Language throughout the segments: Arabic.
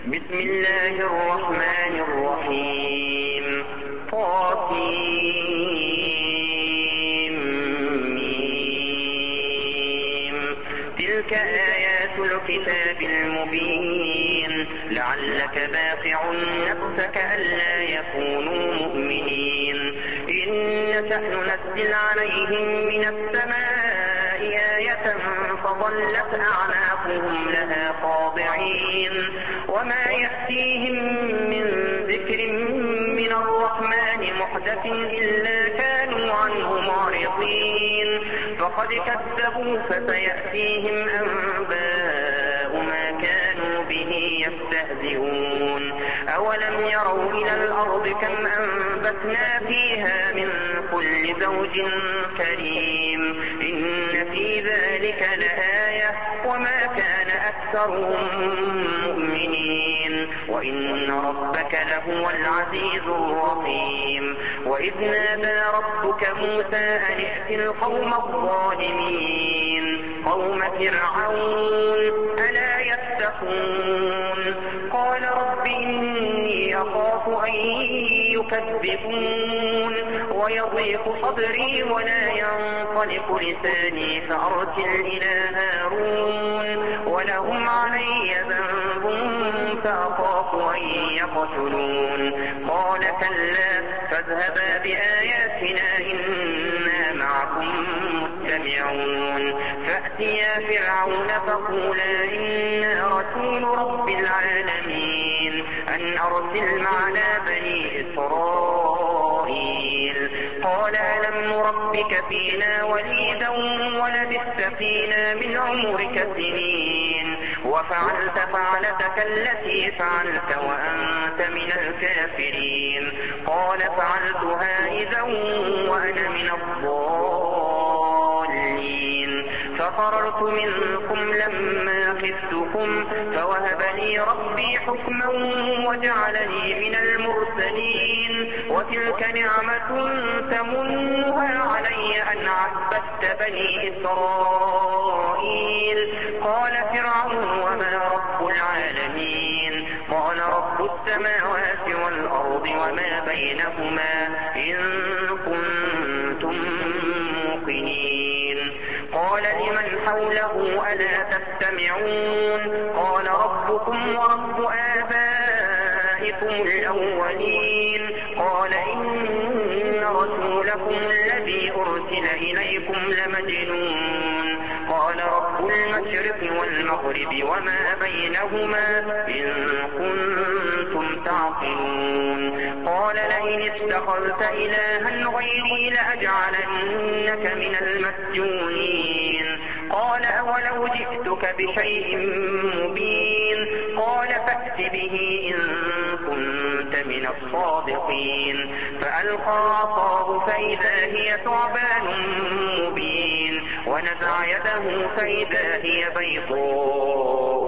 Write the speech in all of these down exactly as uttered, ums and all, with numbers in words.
بسم الله الرحمن الرحيم. طاسيم. تلك آيات الكتاب المبين. لعلك باخع نفسك ألا يكونوا مؤمنين. إن نشأ ننزل عليهم من السماء آية فظلت أعناقهم لها خاضعين وما يأتيهم من ذكر من الرحمن محدث إلا كانوا عنه معرضين. فقد كذبوا فسيأتيهم أنباء ما كانوا به يستهزئون. أولم يروا إلى الأرض كم أنبتنا فيها من كل زوج كريم. إن في ذلك لآية وما كان أكثرهم مؤمنين وإن ربك لهو العزيز الرحيم. وإذ نادى ربك موسى أن ائت القوم الظالمين قوم فرعون ألا يتقون. قال رب إني أخاف أن يكذبون ويضيق صدري ولا ينطلق لساني فأرسل إلى هارون ولهم علي ذنب فأخاف أن يقتلون. قال كلا فاذهبا بآياتنا إنا معكم مستمعون. فأتيا فرعون فقولا إنا رسول رب العالمين أن أرسل معنا بني إسرائيل. قال ألم نربك فينا وليدا ولبثت فينا من عمرك سنين وفعلت فعلتك التي فعلت وأنت من الكافرين. قال فعلتها إذا وأنا من الضالين. ففررت منكم لما خفتكم فوهب لي ربي حكما وجعلني من المرسلين. وتلك نعمة تمنها علي أن عبدت بني إسرائيل. قال فرعون وما رب العالمين. قال رب السماوات والأرض وما بينهما إن كنتم موقنين. قال لمن حوله ألا تستمعون. قال ربكم ورب آبائكم الأولين. قال إن رسولكم الذي أرسل إليكم لمجنون. قال رب المشرق والمغرب وما بينهما إن كنتم تعقلون. قال لئن اتخذت إلها غيري لأجعلنك من المسجونين. قال أولو جئتك بشيء مبين. قال فأت به إن كنت من الصادقين. فألقى عصاه فإذا هي ثعبان مبين ونزع يده فإذا هي بيضاء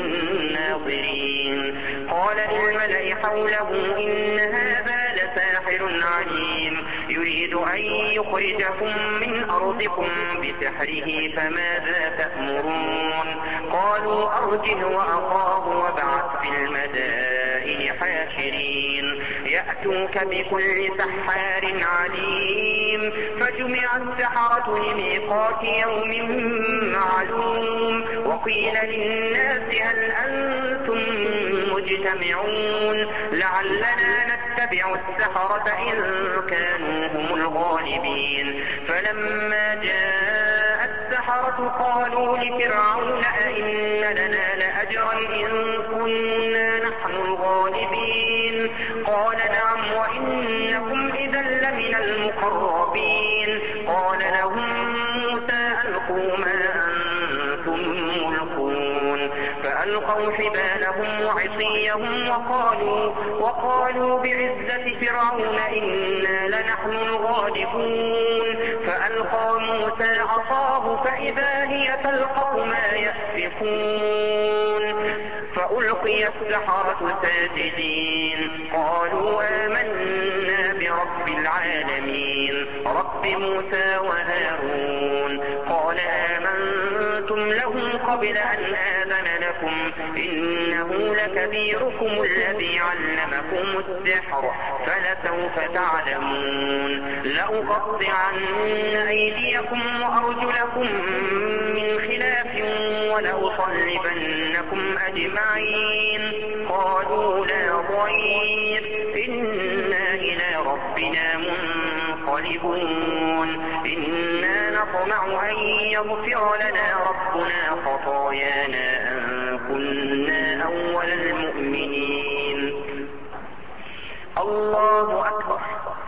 للناظرين. قال للملأ حوله إن هذا لساحر عليم يريد أن يخرجكم من أرضكم بسحره فماذا تأمرون. قالوا أرجه وأخاه وابعث في المدائن حاشرين يأتوك بكل سحار عليم. فجمع السحرة لميقات يوم معلوم. وقيل للناس هل أنتم مجتمعون لعلنا نتبع السحرة إن كانوا هم الغالبين. فلما جاء السحرة قالوا لفرعون أئن لنا لأجرا إن كنا نحن الغالبين. قال نعم وإنكم إذا لمن المقربين. قال لهم موسى ألقوا ما أنتم ملقون. فألقوا حبالهم وعصيهم وقالوا, وقالوا بعزة فرعون إنا لنحن الغالبون. فألقى موسى عصاه فإذا هي تلقف ما يأفكون. فألقي السحرة ساجدين قالوا آمنا برب العالمين رب موسى وهارون. قال آمنتم له قبل أن آذن لكم لكم إنه لكبيركم الذي علمكم السحر فلسوف تعلمون لأقطعن أيديكم وأرجلكم من خلاف ولأصلبنكم أجمعين قالوا لا ضير إنا إلى ربنا منقلبون إنا نطمع أن يغفر لنا ربنا خطايانا أن كنا أول المؤمنين. الله أكبر.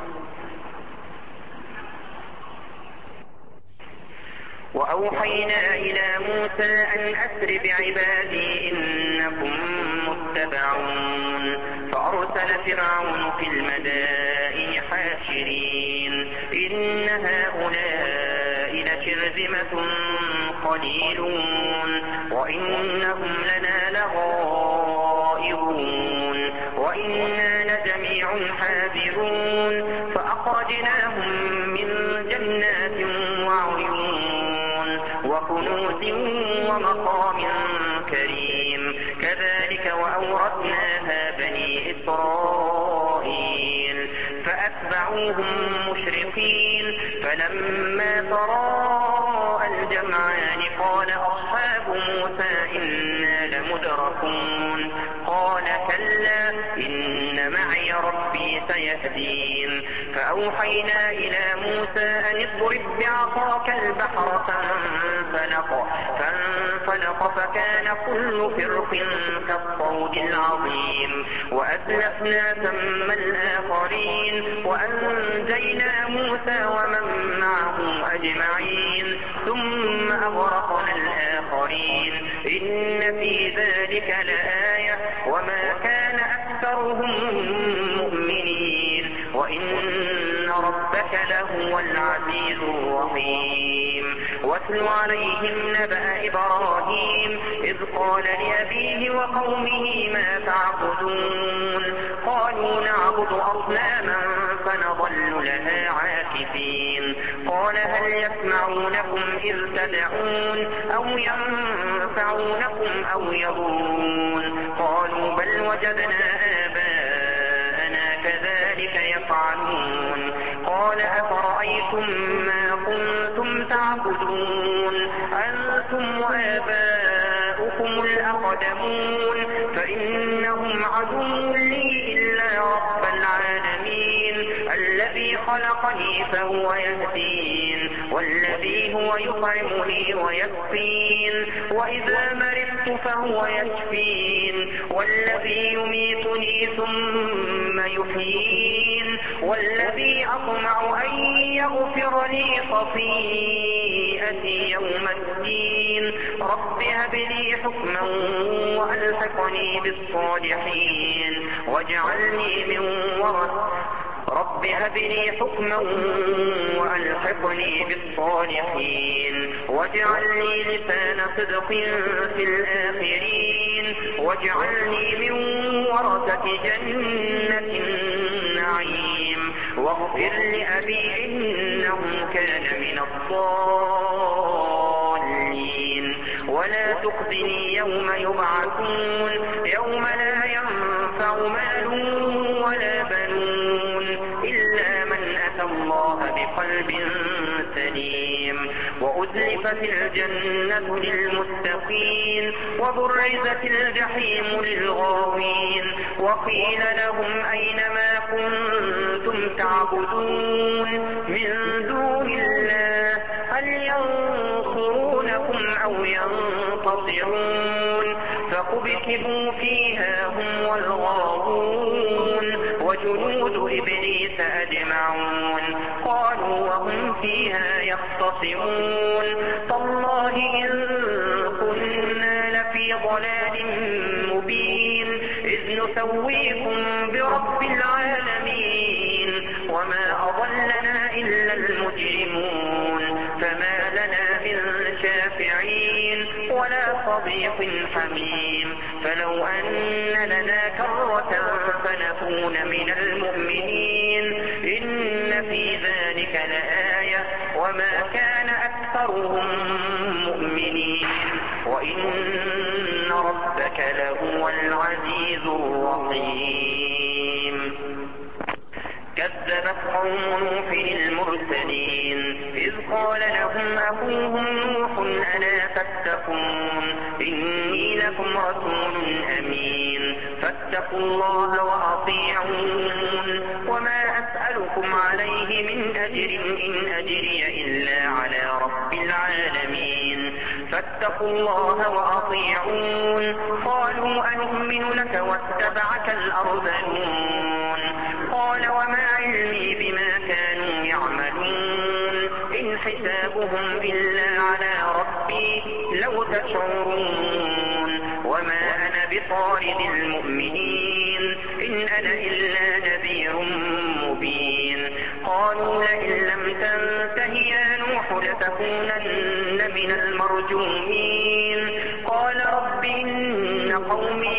وأوحينا إلى موسى أن أسر بعبادي إنكم متبعون فأرسل فرعون في المدائن حاشرين إن هؤلاء لشرذمة قليلون وإنهم لنا لغائظون وإنا لجميع حاذرون فأخرجناهم من جنات وعيون وكنوز ومقام كريم كذلك وأورثناها بني إسرائيل فأتبعوهم مشرقين فلما تراءى الجمعان قال أصحاب موسى إنا لمدركون قال كلا إن معي ربي سيهدين فأوحينا إلى موسى أن اضرب بعصاك البحر فانفلق فانفلق فكان كل فرق كالطود العظيم وأزلفنا ثم الآخرين وأنجينا موسى ومن معه أجمعين ثم أغرقنا الآخرين إن في ذلك لآية وما كان أكثرهم مؤمنين وإن ربك لهو العزيز الرحيم. واتل عليهم نبأ إبراهيم إذ قال لأبيه وقومه ما تعبدون قالوا نعبد أصناما فنظل لها عاكفين قال هل يسمعونكم إذ تدعون أو ينفعونكم أو يضرون قالوا بل وجدنا آباءنا كذلك يفعلون قال أفرأيتم ما كنتم تعبدون أنتم وآباؤكم الأقدمون فإنهم عدو لي إلا رب العالمين الذي خلقني فهو يهدين والذي هو يطعمني ويسقين وإذا مرضت فهو يشفين والذي يميتني ثم يحيين والذي أطمع أن يغفر لي خطيئتي يوم الدين رب هب لي حكما وألحقني بالصالحين واجعلني من ورثة رب هب لي حكما وألحقني بالصالحين واجعلني لسان صدق في الآخرين واجعلني من ورثة جنة النعيم واغفر لأبي إنه كان من الضالين ولا تخزني يوم يبعثون يوم لا ينفع مال ولا بنون إلا من أتى الله بقلب سليم وأزلفت الجنة للمتقين وبرزت الجحيم للغاوين وقيل لهم أين ما كنتم تعبدون من دون الله هل ينصرونكم أو ينتصرون فكبكبوا فيها هم والغاوون وجنود إبليس أجمعون قالوا وهم فيها يختصمون تالله إن كنا لفي ضلال مبين إذ نسويكم برب العالمين وما أضلنا إلا المجرمون فما لنا من شافعين ولا صديق حميم فلو أن لنا كرة فنكون من المؤمنين إن في ذلك لآية وما كان أكثرهم مؤمنين وإن ربك ربك لهو العزيز الرحيم. كذبت قوم نوح المرسلين إذ قال لهم أخوهم نوح ألا تتقون إني لكم رسول أمين فاتقوا الله وأطيعون وما أسألكم عليه من أجر إن أجري إلا على رب العالمين فاتقوا الله وأطيعون. قالوا أنؤمن لك واتبعك الأرذلون قال وما علمي بما كانوا يعملون إن حسابهم إلا على ربي لو تشعرون وما أنا بطارد المؤمنين إن أنا إلا نذير مبين. قالوا لئن لم تنته يا نوح لتكونن من المرجومين قال رب إن قومي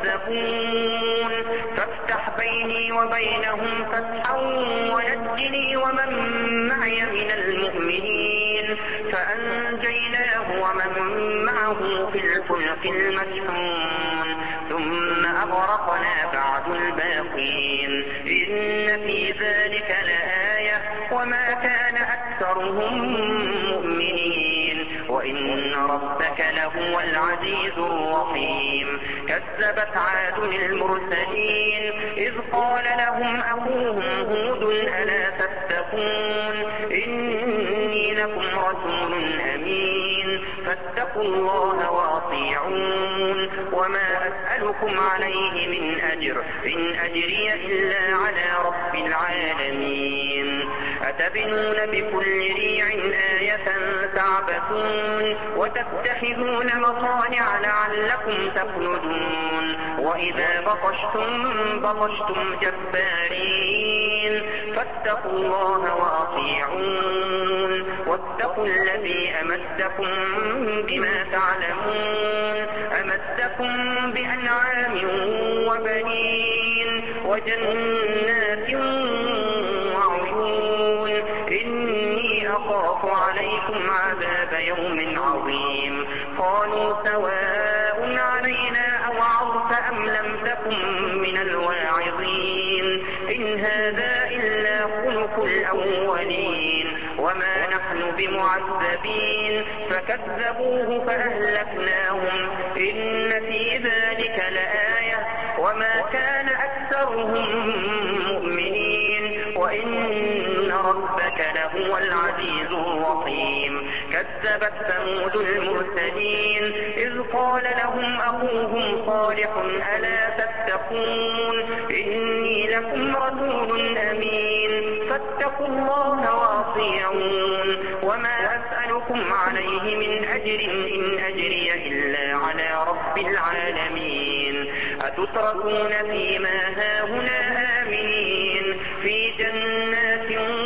كذبون فافتح بيني وبينهم فتحا ونجني ومن معي من المؤمنين فأنجيناه ومن معه في الفلك المشحون ثم أغرقنا بعد الباقين إن في ذلك لآية وما كان أكثرهم مؤمنين وإن ربك لهو العزيز الرحيم. كذبت عاد المرسلين إذ قال لهم أخوهم هود ألا تتقون إني لكم رسول أمين فاتقوا الله وأطيعون وما أسألكم عليه من أجر إن أجري إلا على رب العالمين. أتبنون بكل ريع آية تعبثون وتتخذون مصانع لعلكم تخلدون وإذا بطشتم بطشتم جبارين فاتقوا الله وأطيعون واتقوا الذي أمدكم بما تعلمون أمدكم بأنعام وبنين وجنات وعيون إني أخاف عليكم عذاب يوم عظيم. قالوا سواء علينا أوعظت أم لم تكن من الواعظين إن هذا إلا خلق الأولين وما نحن بمعذبين فكذبوه فأهلكناهم إن في ذلك لآية وما كان أكثرهم مؤمنين وإن ربك لهو العزيز الرحيم. كذبت ثمود المرسلين إذ قال لهم أخوهم صالح ألا تتقون إني لكم رسول أمين فاتقوا الله وأطيعون وما أسألكم عليه من أجر إن أجري إلا على رب العالمين. أتتركون فيما هاهنا آمنين في جنات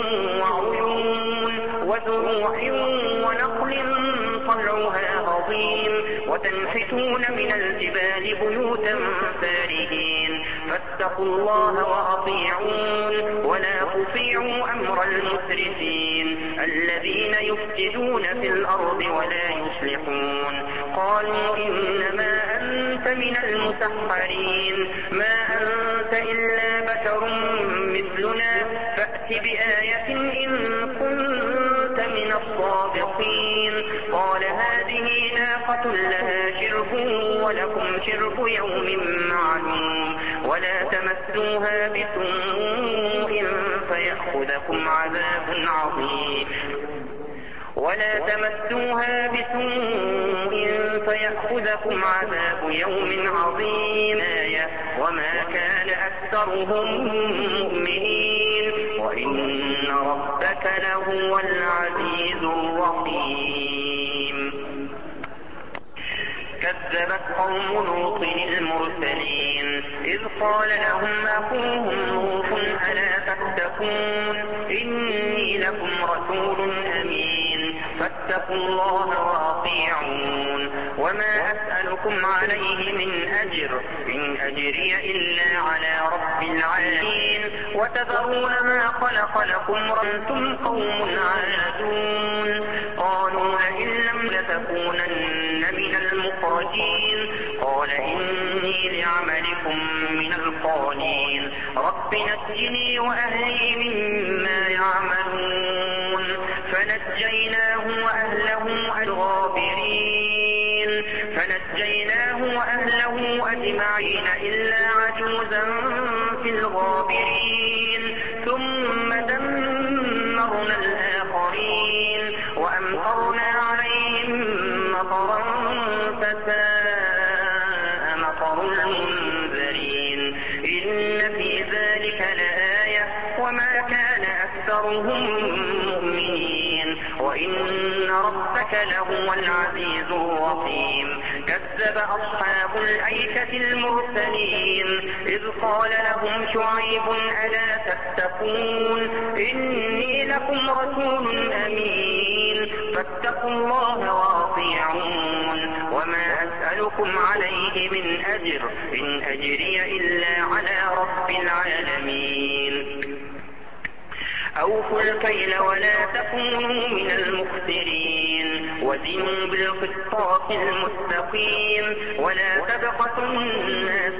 وعيون وزروع ونخل طلعها هضيم وتنحتون من الجبال بيوتا فارهين فاتقوا الله وأطيعون ولا تطيعوا أمر المسرفين الذين يفسدون في الأرض ولا يصلحون. قالوا إنما أنت من المسحرين ما أنت إلا بشر مثلنا فأت بآية إن كنت من الصادقين. قال هذه ناقة لها شرب ولكم شرب يوم معلوم ولا تمسوها بسوء فيأخذكم عذاب عظيم ولا تمسوها بسوء فيأخذكم عذاب يوم عظيم وما كان أكثرهم مؤمنين وإن ربك لهو العزيز الرحيم. كذبت قوم لوط المرسلين إذ قال لهم أخوهم لوط ألا تتقون إني لكم رسول أمين فاتقوا الله وأطيعون وما أسألكم عليه من أجر إن أجري إلا على رب العالمين. وتذرون ما خلق لكم وأنتم قوم عادون. قالوا لئن لم لتكونن من المخرجين قال إني لعملكم من القالين رب نجني وأهلي مما يعملون فنجيناه وأهله الغابرين فنجيناه وأهله أجمعين إلا عجوزا في الغابرين ثم دمرنا الآخرين وأمطرنا عليهم مطرا فساء مطر المنذرين إن في ذلك لآية وما كان أكثرهم مؤمنين وإن ربك لهو العزيز الرحيم كذب أصحاب الأيكة المرسلين إذ قال لهم شعيب ألا تتقون إني لكم رسول أمين فاتقوا الله وأطيعون وما أسألكم عليه من أجر إن أجري إلا على رب العالمين أوفوا الكيل ولا تكونوا من المخسرين وزنوا بالقسطاس المستقيم ولا تبخسوا الناس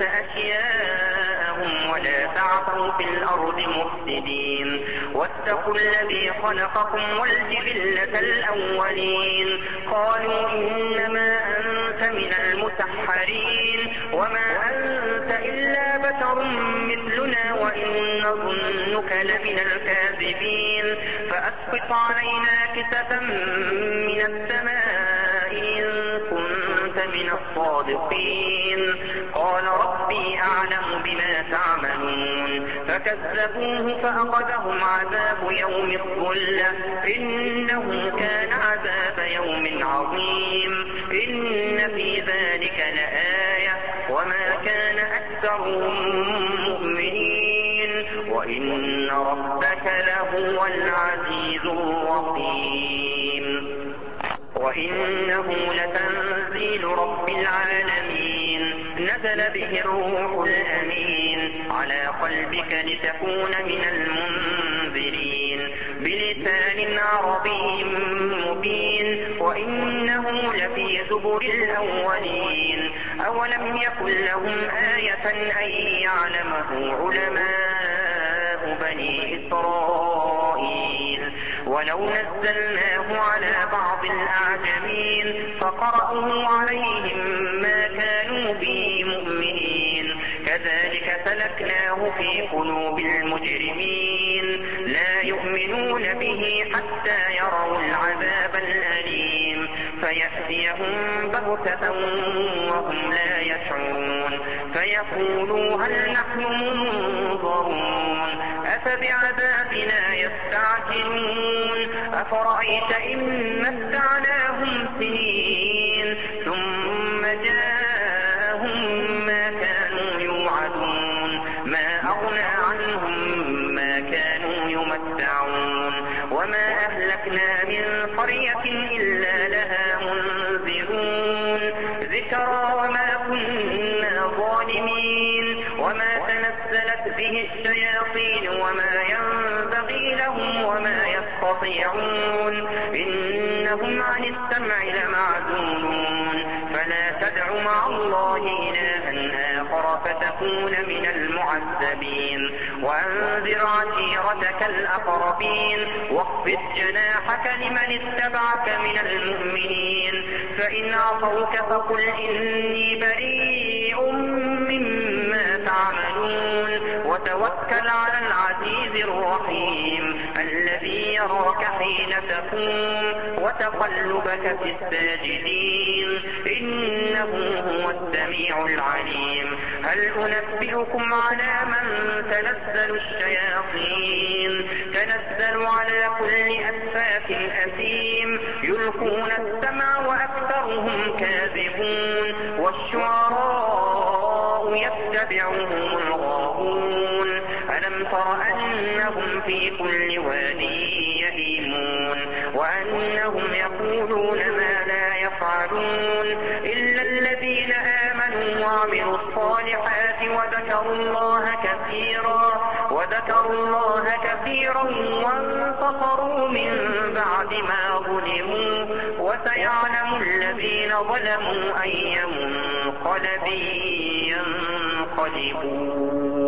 أشياءهم ولا تعثوا في الأرض مفسدين واتقوا الذي خلقكم والجبلة الأولين قالوا إنما أنت من المسحرين وما أنت إلا بشر مثلنا وإن نظنك لمن الكاذبين فأسقط علينا كسفا من السماء إن كنت من الصادقين قال ربي أعلم بما تعملون فكذبوه فأخذهم عذاب يوم الظلة إنه كان عذاب يوم عظيم إن في ذلك لآية وما كان أكثرهم مؤمنين وإن ربك لهو العزيز الرحيم وإنه لتنزيل رب العالمين نزل به الروح الأمين على قلبك لتكون من المنذرين بلسان عربي مبين وإنه لفي زبر الأولين أولم يكن لهم آية أن يعلمه علماء بني إسرائيل ولو نزلناه على بعض الأعجمين فقرأوه عليهم ما كانوا به مؤمنين كذلك سلكناه في قلوب المجرمين لا يؤمنون به حتى يروا العذاب الأليم فيأتيهم بغتة وهم لا يشعرون فيقولوا هل نحن منظرون أفبعذابنا يستعجلون أفرأيت إن متعناهم سنين ثم جاءهم ما كانوا يوعدون ما أغنى عنهم ما كانوا يمتعون وما أهلكنا من قرية إلا لها منذرون ذكرى وما كنا ظالمين وما تنزلت به الشياطين وما ينبغي لهم وما يستطيعون إنهم عن السمع لمعزولون فلا تدع مع الله إلها آخر فتكون من المعذبين وأنذر عشيرتك الأقربين واخفض جناحك لمن اتبعك من المؤمنين فإن عصوك فقل إني بريء مما تعملون وتوكل على العزيز الرحيم الذي يراك حين تقوم وتقلبك في الساجدين إنه هو السميع العليم هل أنبئكم على من تنزل الشياطين تنزل على كل أفاك أثيم يلقون السمع وأكثرهم كاذبون والشعراء يتبعهم الغاوون ألم تر أنهم في كل واد يهيمون وأنهم يقولون ما لا يفعلون إلا الذين آمنوا وعملوا الصالحات وذكروا الله كثيرا وذكروا الله كثيرا وانتصروا من بعد ما ظلموا وسيعلم الذين ظلموا أي منقلب منقلب ينقلبون